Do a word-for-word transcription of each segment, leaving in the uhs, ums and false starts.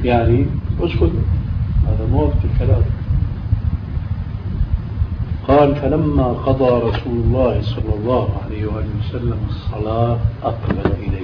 يعني اسكت، هذا مو وقت الكلام. قال فلما قضى رسول الله صلى الله عليه وآله وسلم الصلاة أقبل إلي.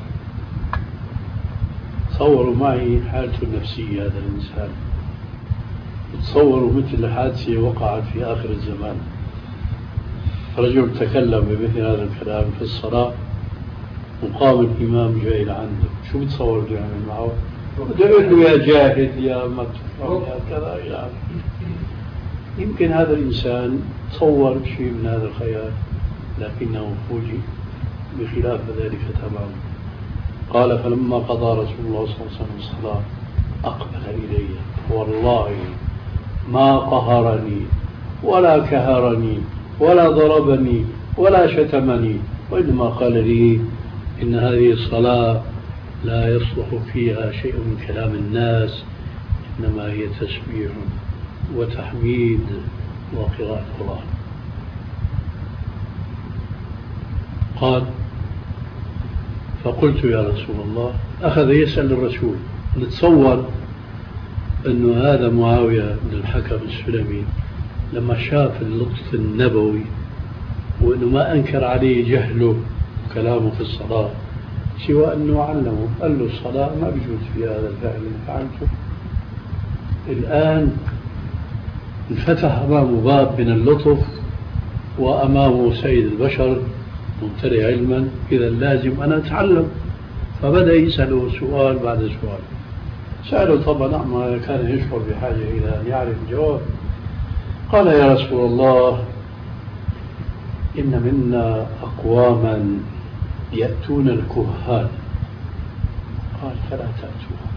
تصوروا معي حالته النفسية هذا الإنسان، تصوروا مثل حادثة وقعت في آخر الزمان، رجل تكلم بمثل هذا الكلام في الصلاة وقام الإمام جاي لعنده، شو بتصور بده يعمل معه؟ بده يقول له يا جاهد يا مكتوب يا كذا يعني. يمكن هذا الإنسان تصور شيء من هذا الخيال، لكنه فوجئ بخلاف ذلك تماما. قال فلما قضى رسول الله صلى الله عليه وسلم الصلاة أقبل إلي، والله ما قهرني ولا كهرني ولا ضربني ولا شتمني، وإنما قال لي إن هذه الصلاة لا يصلح فيها شيء من كلام الناس، إنما هي تسبيح وتحميد وقراءة القرآن. قال فقلت يا رسول الله، أخذ يسأل الرسول. نتصور أنه هذا معاوية بن الحكم السلمي لما شاف اللطف النبوي وأنه ما أنكر عليه جهله وكلامه في الصلاة، سوى أنه علمه قال له الصلاة ما بيجوز فيها هذا الفعل اللي فعلته. الآن انفتح أمامه باب من اللطف، وأمامه سيد البشر ممتلئ علما، إذا لازم أنا أتعلم. فبدأ يسأله سؤال بعد سؤال، سأله طبعا ما كان يشعر بحاجة إلى أن يعرف الجواب. قال يا رسول الله إن منا أقواما يأتون الكهان. قال فلا تأتوها.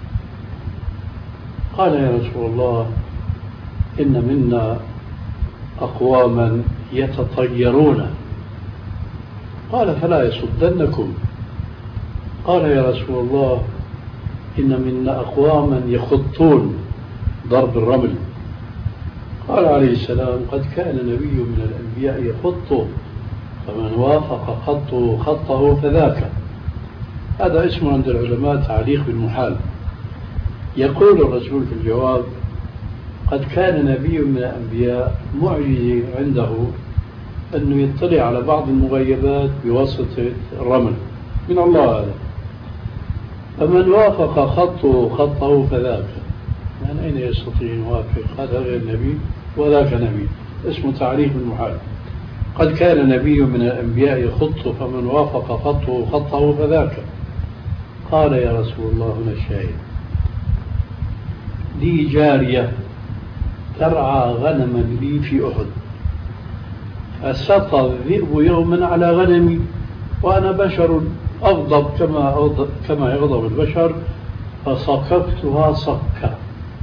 قال يا رسول الله إن منا أقواما يتطيرون. قال فلا يصدنكم. قال يا رسول الله إن منا أقواما يخطون ضرب الرمل. قال عليه السلام قد كان نبي من الأنبياء يخط، فمن وافق خطه خطه فذاك. هذا اسمه عند العلماء تعليق بالمحال. يقول الرسول في الجواب قد كان نبي من الأنبياء معجز عنده أنه يطلع على بعض المغيبات بواسطة الرمل من الله هذا، فمن وافق خطه خطه فذاك. من أين يستطيع أن يوافق؟ هذا غير نبي وذاك نبي، اسمه تعريف المحال. قد كان نبي من الأنبياء يخط، فمن وافق خطه خطه فذاك. قال يا رسول الله هنا الشاهد، لي جارية ترعى غنما لي في أحد، فسقى الذئب يوما على غنمي، وأنا بشر أغضب كما أغضب كما يغضب البشر، فصككتها صكا،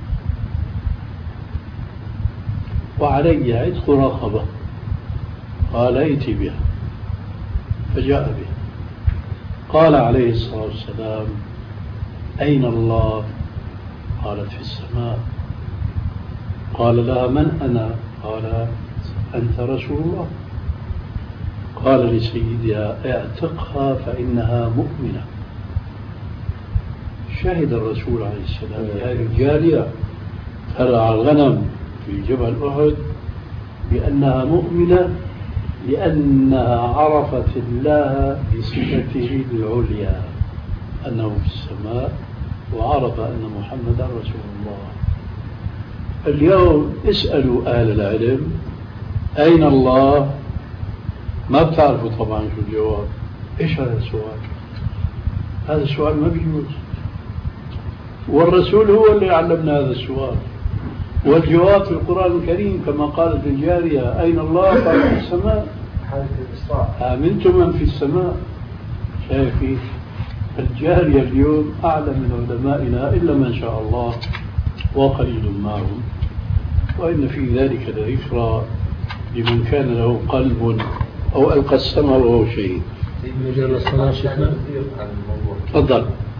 وعلي عتق رقبة. قال ائت بها، فجاء بها. قال عليه الصلاة والسلام أين الله؟ قالت في السماء. قال لها من أنا؟ قال أنت رسول الله. قال لسيدها اعتقها فإنها مؤمنة. شهد الرسول عليه السلام هذه الجارية ترعى الغنم في جبل أحد بأنها مؤمنة، لأنها عرفت الله بصفته العليا أنه في السماء، وعرف أن محمدا رسول الله. اليوم اسألوا أهل العلم أين الله؟ ما بتعرفوا طبعا شو الجواب. إيش هذا السؤال؟ هذا السؤال ما بيجوز، والرسول هو اللي علمنا هذا السؤال. والجواب في القرآن الكريم كما قالت الجارية أين الله؟ قال في السماء. آمنتم من في السماء. شايفين الجارية اليوم أعلم من علمائنا إلا من شاء الله وقليل معهم، وإن في ذلك لذكرى لمن كان له قلب أو ألقى السمع وهو شهيد. مجال الصلاة شيخنا. تفضل.